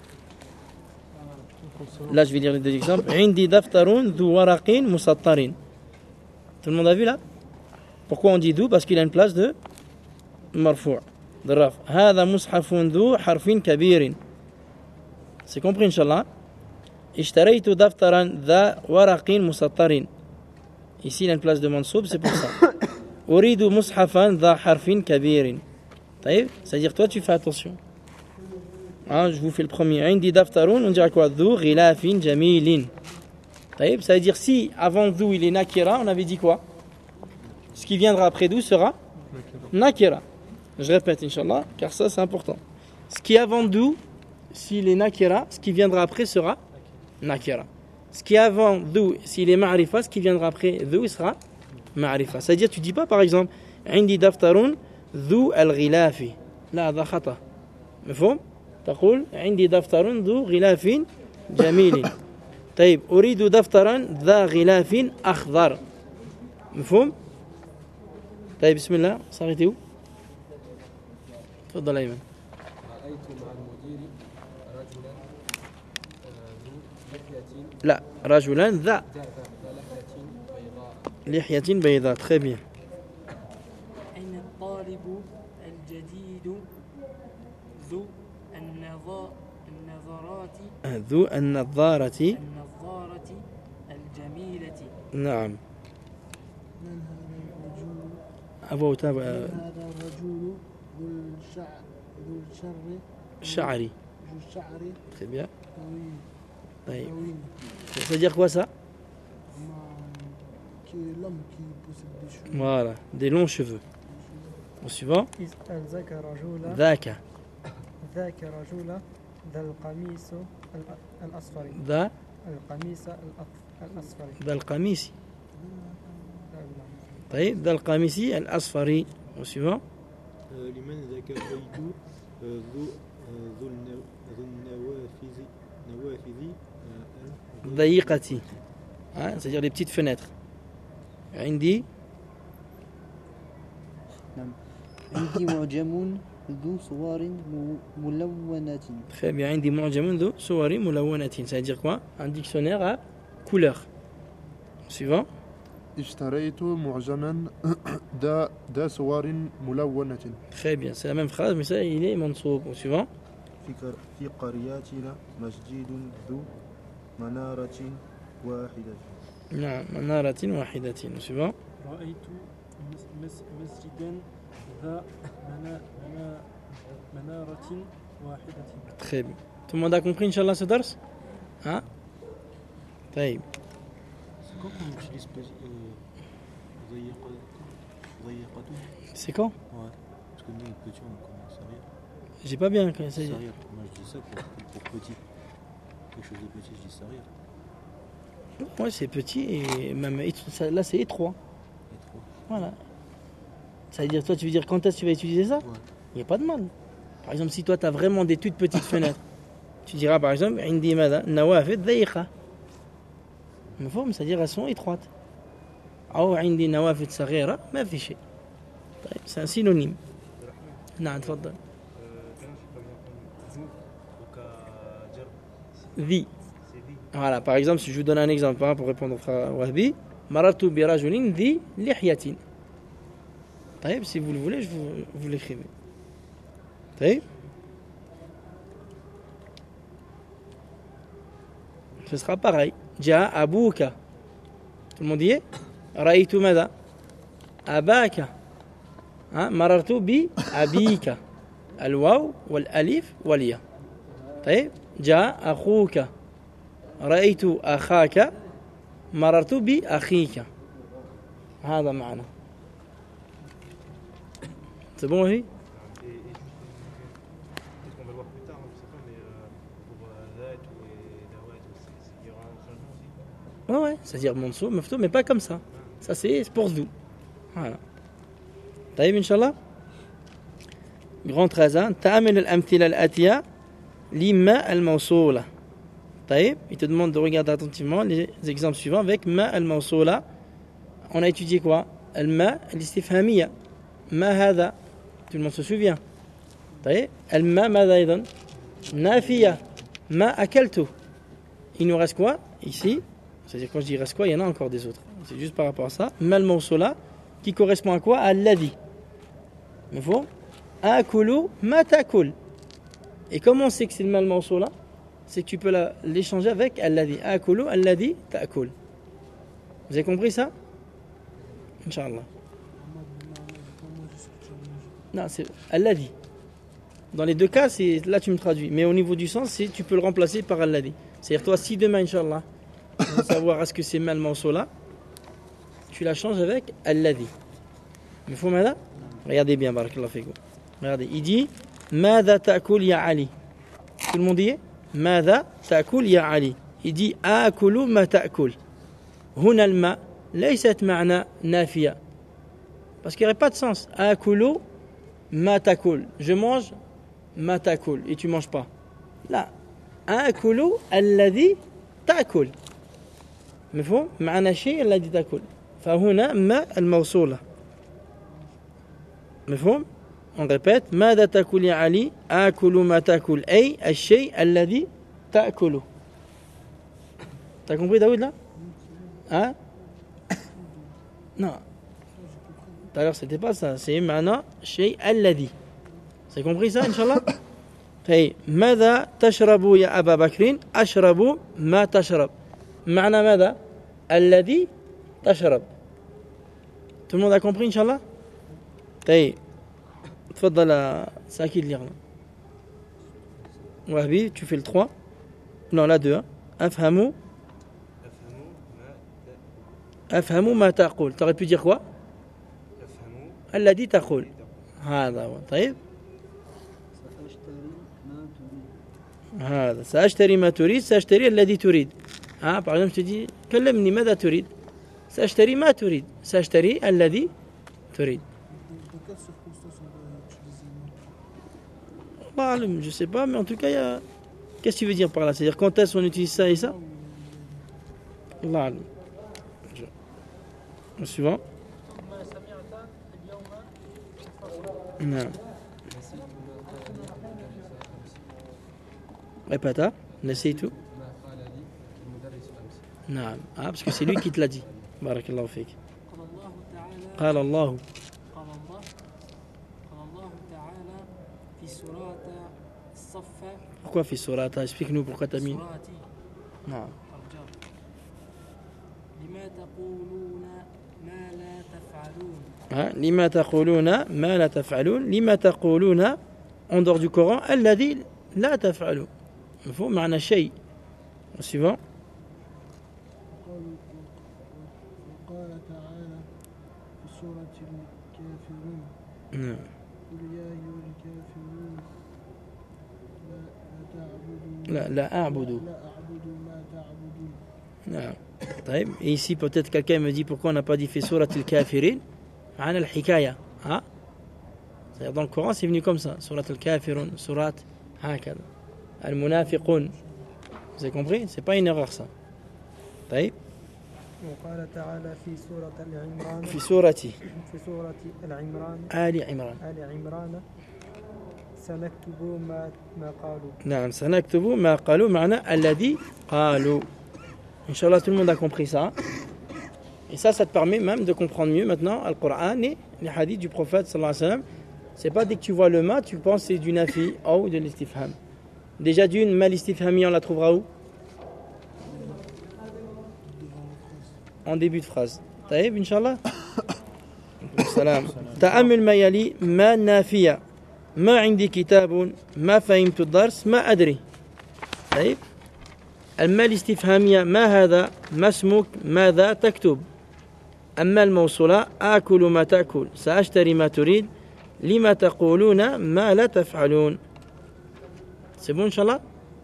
Là, je vais lire les deux exemples. عندي دفتر ذو ورق مسطر. Tout le monde a vu là? Pourquoi on dit ذو? Parce qu'il a une place de مرفوع. de raf. هذا مصحف ذو حرف كبير. C'est compris, Inch'Allah. اشتريت دفترا ذا ورق مسطر. Ici, il a une place de mansoub, c'est pour ça. أريد مصحفا ذا حرف كبير. طيب, c'est-à-dire toi tu fais attention. Hein, je vous fais le premier. عندي دفتر, on dirait quoi? ذو غلاف جميل. طيب, ça veut dire si avant ذو il est nakira, on avait dit quoi? Ce qui viendra après ذو sera nakira. Je répète, Inch'Allah, car ça c'est important. Ce qui est avant ذو, s'il est nakira, ce qui viendra après sera nakira. ce qui est avant dhu, s'il est ma'rifa, ce qui viendra après dhu, il sera ma'rifa. C'est-à-dire, tu dis pas par exemple, عندي دفتر ذو الغلاف. لا هذا خطأ. مفهوم؟ تقول عندي دفتر ذو غلاف جميل. طيب أريد دفترا ذا غلاف أخضر. مفهوم؟ طيب بسم الله صارت où؟ تفضل أيمن. رأيت مع المدير رجلا ذو لحية لا رجلا ذا لحية بيضاء. لحية بيضاء. très bien. أين الطالب الجديد ذو النظرات ذو النظارة الجميلة. نعم. من هذا الرجل أبو تابع هذا الرجل ذو الشر شعري. ذو الشعر très bien. طويل طيب طويل ça veut dire quoi ça? l'homme qui possède des cheveux. Voilà, des longs cheveux. Au suivant. ذاك رجل ذاك ذاك رجل ذا القميص الأصفر ذا القميص الأصفر. ذا القميص. طيب ذا القميص الأصفر. Au suivant. لمن ذاك البيت ذو النوافذ ضيقة. Hein, c'est-à-dire les petites fenêtres. عندي نعم عندي معجم ذو صور ملونة. très bien. عندي معجم ذو صور ملونة. Ça veut dire quoi? Un dictionnaire à couleur. Suivant. اشتريت معجما ذا صور ملونة. Très bien. C'est la même phrase, mais ça, il est mansoub. Au suivant. في قرياتنا مسجد ذو منارة واحدة. نعم منارة واحدة. Au suivant. رأيت مسجدا ذا منارة واحدة. Très bien. Tout le monde a compris, Inch'Allah, ce dars? Hein? طيب. C'est quand qu'on utilise ضيقته? C'est quand? Ouais. Parce que nous, petit, on commence à rire. J'ai pas bien quand ça. Sarir. Moi, je dis ça pour petit. Quelque chose de petit, je dis sarir. Ouais, c'est petit et même là c'est étroit. Voilà. Ça veut dire, toi tu veux dire quand est-ce que tu vas utiliser ça? Il n'y a pas de mal. Par exemple, si toi tu as vraiment des toutes petites fenêtres, tu diras par exemple عندي ماذا نوافذ ضيقة. مفهوم؟ c'est-à-dire elles sont étroites. أو عندي نوافذ صغيرة ما في شيء. طيب c'est un synonyme. نعم تفضل. ذي. Voilà, par exemple, si je vous donne un exemple pour répondre au frère Wahbi, marartu bi rajulin dhi lihyatin. طيب, si vous le voulez, vous l'écrivez. طيب. Ce sera pareil. جاء أبوك. Tout le monde y est? رأيت ماذا؟ أباك. مررت بأبيك. الواو والألف والياء. طيب. جاء أخوك. رأيت أخاك. مررت بأخيك. هذا معنى. C'est bon, oui? Ouais, c'est-à-dire Mansour, Maftou, mais pas comme ça. Ça, c'est pour vous. Voilà. طيب, Inch'Allah. Grand 13. تعمل الأمثلة الآتية لما الموصولة. طيب, il te demande de regarder attentivement les exemples suivants avec ما الموصولة. On a étudié quoi? الماء الاستفهامية. ما هذا? Tout le monde se souvient. طيب, الماء ماذا أيضا? نافية. ما أكلته. Il nous reste quoi ici? C'est-à-dire, quand je dis reste quoi, il y en a encore des autres. C'est juste par rapport à ça. Mal mawsoula, qui correspond à quoi? À l'adi. Mais faut akulu ma takul. Et comment on sait que c'est le mal mawsoula? C'est que tu peux l'échanger avec alladhi. Akulu alladhi ta'kul. Vous avez compris ça? Inch'Allah. Non, c'est alladhi. Dans les deux cas, là tu me traduis. Mais au niveau du sens, tu peux le remplacer par alladhi. C'est-à-dire, toi, si demain, Inch'Allah, tu veux savoir est-ce que c'est mal mawsoula, tu la changes avec alladhi. Mais faut mada? Regardez bien, barakallahu fikum. Regardez, il dit Mada ta'kul ya Ali. Tout le monde dit Mada ta'kul ya Ali. il dit آكل ما تأكل. هنا الماء ليست معنى نافية. Parce qu'il n'y aurait pas de sens. آكل ما تأكل. Je mange ما تأكل. Et tu ne manges pas. لا. آكل الذي تأكل. مفهوم؟ معنى شيء الذي تأكل. فهنا ما الموصولة. مفهوم؟ On répète. ماذا تأكل يا علي؟ آكل ما تأكل. أي الشيء الذي تأكله. T'as compris Daoud là? Hein? Non. Tout à l'heure c'était pas ça. C'est معنى شيء الذي. C'est compris ça Inch'Allah? طيب ماذا تشرب يا أبا بكر؟ أشرب ما تشرب. معنى ماذا؟ الذي تشرب. Tout le monde a compris Inch'Allah? طيب تفضل ساكي اللي يغنى. وهبي tu fais le 3. Non la 2. أفهموا أفهموا ما تقول. T'aurais pu dire quoi? الذي تقول. هذا هو. طيب هذا سأشتري ما تريد. سأشتري الذي تريد. par exemple tu dis كلمني ماذا تريد. سأشتري ما تريد. سأشتري الذي تريد. Je sais pas, mais en tout cas, qu'est-ce que tu veux dire par là? C'est-à-dire quand est-ce qu'on utilise ça et ça? Allah alim. Le suivant. Non. Répète, نسيت. نعم. parce que c'est lui qui te l'a dit. بارك الله فيك. قال الله. Pourquoi في سورة? Explique-nous pourquoi t'as mis. Non. لما تقولون ما لا تفعلون. لما تقولون en dehors du Coran الذي لا تفعلون. مفهوم معنى شيء. suivant. وقال تعالى في سورة الكافرون. قل يا أيها الكافرون لا أعبد ما تعبدون. نعم. طيب et ici peut-être quelqu'un me dit pourquoi on n'a pas dit في سورة الكافرين. معنى الحكاية. C'est-à-dire dans le Coran c'est venu comme ça. سورة الكافرون. سورة هكذا. المنافقون. Vous avez compris? C'est pas une erreur ça. طيب. وقال تعالى في سورة العمران. في سورة العمران. آل عمران. سنكتب ما قالوا. نعم سنكتب ما قالوا معنى الذي قالوا. Inch'Allah tout le monde a compris ça. Et ça te permet même de comprendre mieux maintenant le Coran et les hadiths du prophète sallallahu alayhi wa sallam. C'est pas dès que tu vois le ma, tu penses c'est du nafi ou de l'istifham. Déjà d'une, ma l'istifhami on la trouvera où? En début de phrase. طيب Inch'Allah. Salam. تأمل ما يلي ما نافية. ما عندي كتاب ما فهمت الدرس ما أدري. طيب أما الاستفهامية ما هذا ما اسمك ماذا تكتب. أما الموصولة آكل ما تأكل سأشتري ما تريد لما تقولون ما لا تفعلون. C'est bon Inch'Allah?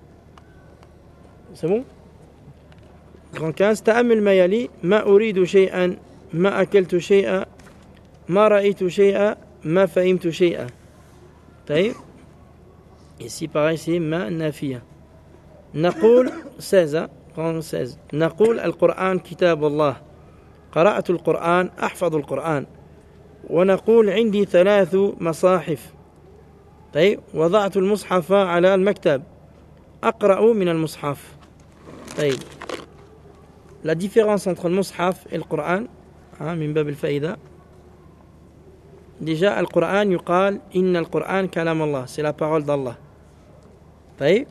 C'est bon? Grand 15 تأمل ما يلي ما أريد شيئا ما أكلت شيئا ما رأيت شيئا ما فهمت شيئا. طيب ici pareil c'est ما نافية. نقول 16 نقول القرآن كتاب الله قرأت القرآن أحفظ القرآن. ونقول عندي 3 مصاحف. طيب وضعت المصحف على المكتب أقرأ من المصحف. طيب la différence entre le mushaf et le Coran من باب الفائدة. Déjà le Coran يقال إن القرآن كلام الله. C'est la parole d'Allah. طيب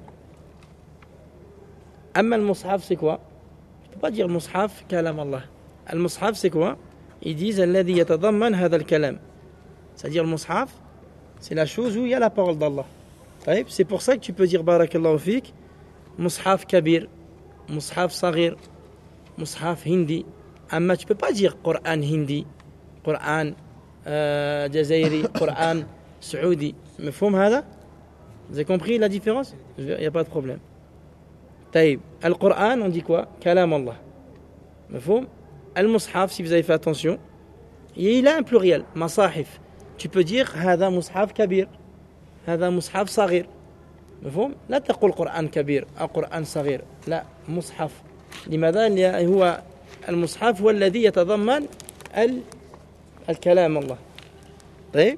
أما المصحف c'est quoi? Tu peux pas dire المصحف كلام الله. المصحف c'est quoi? Ils disent الذي يتضمن هذا الكلام. C'est-à-dire le mushaf c'est la chose où il y a la parole d'Allah. طيب c'est pour ça que tu peux dire barakallahu fik mushaf kabir, mushaf صغير, mushaf hindi. أما tu peux pas dire Coran hindi, Coran جزائري, Coran saoudi. مفهوم هذا? Vous avez compris la différence? Il n'y a pas de problème. طيب Al-Qur'an, on dit quoi? Kalam Allah. مفهوم? Al-Mushaf, si vous avez fait attention, il a un pluriel, masahif. Tu peux dire هذا مصحف كبير هذا مصحف صغير. مفهوم؟ لا تقول قرآن كبير أو قرآن صغير، لا، مصحف. لماذا؟ لأن هو المصحف هو الذي يتضمن الكلام الله. طيب؟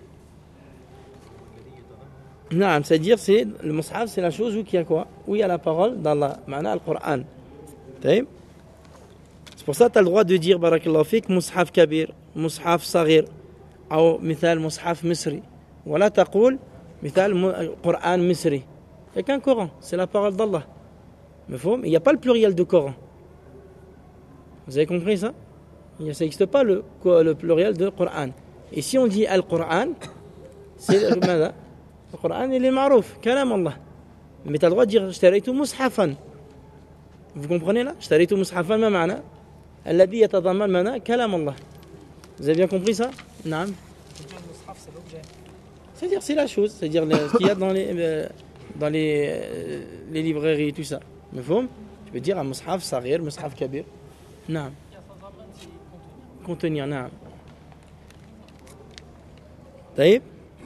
نعم، c'est-à-dire c'est le mushaf, c'est la chose où il y a quoi? Où il y a la parole d'Allah, معنى القرآن. طيب؟ C'est pour ça que tu as le droit de dire barakallahu fik mushaf kabir, mushaf صغير أو مثال مصحف مصري. ولا تقول مثال قرآن مصري. Il n'y a qu'un Coran, c'est la parole d'Allah. Il n'y a pas le pluriel de Coran. Vous avez compris ça? Ça n'existe pas le pluriel de Coran. Et si on dit Al-Qur'an, c'est le Coran, il est marouf, kalam Allah. Mais tu as le droit de dire اشتريت مصحفا. Vous comprenez là? اشتريت مصحفا ما معنى؟ الذي يتضمن معنى كلام الله. Vous avez bien compris ça? Non. C'est-à-dire c'est la chose, c'est-à-dire ce qu'il y a dans les librairies et tout ça. Mais tu peux dire un mushaf saghir, mushaf kabir. Non. Contenir, non. طيب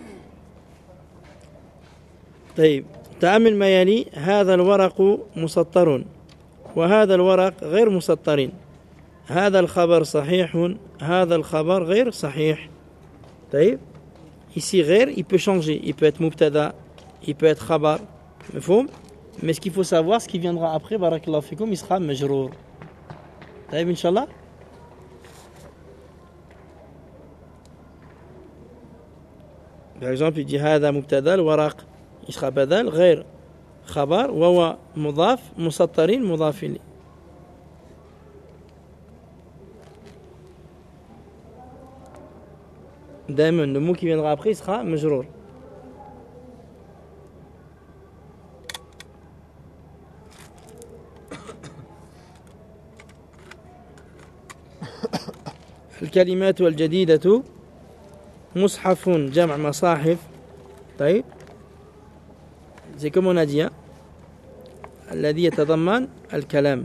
تأمل ما يلي. هذا الورق مسطر وهذا الورق غير مسطر. هذا الخبر صحيح هذا الخبر غير صحيح. طيب ici غير, il peut changer, il peut être mubtada, il peut être khabar. Mais ce qu'il faut savoir, ce qui viendra après, barakallahu fikum, il sera majrour. طيب Inch'Allah. Par exemple, il dit هذا مبتدا الورق, il sera badal غير خبر وهو مضاف مسطرين مضاف إليه. دائما le mot qui viendra après il sera majrour. الكلمات الجديدة مصحف جمع مصاحف. طيب c'est comme on a dit, الذي يتضمن الكلام.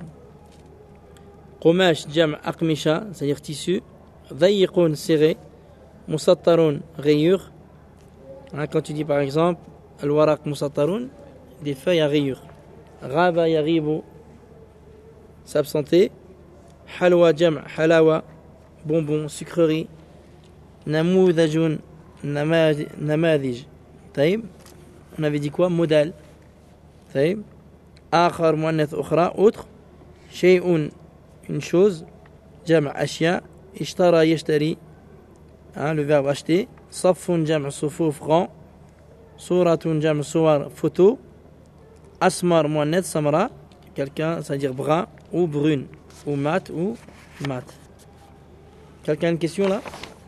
قماش جمع أقمشة, c'est-à-dire tissu. ضيق serré. مسطر rayure. Quand tu dis par exemple الورق مسطر, des feuilles à rayures. غاب يغيب, s'absenter. حلوى جمع حلاوة, bonbon, sucrerie. نموذج نماذج. طيب on avait dit quoi? Modèle. طيب آخر مؤنث أخرى, autre. شيء, une chose. جمع أشياء. اشترى يشتري, le verbe acheter. صف جمع صفوف, rang. صورة جمع صور, photo. أسمر مؤنث سمراء, quelqu'un, c'est-à-dire brun ou brune, ou mat ou mat. Quelqu'un a une question là?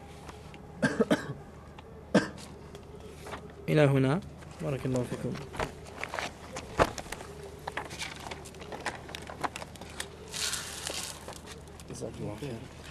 إلى هنا. بارك الله فيكم. جزاك الله خير.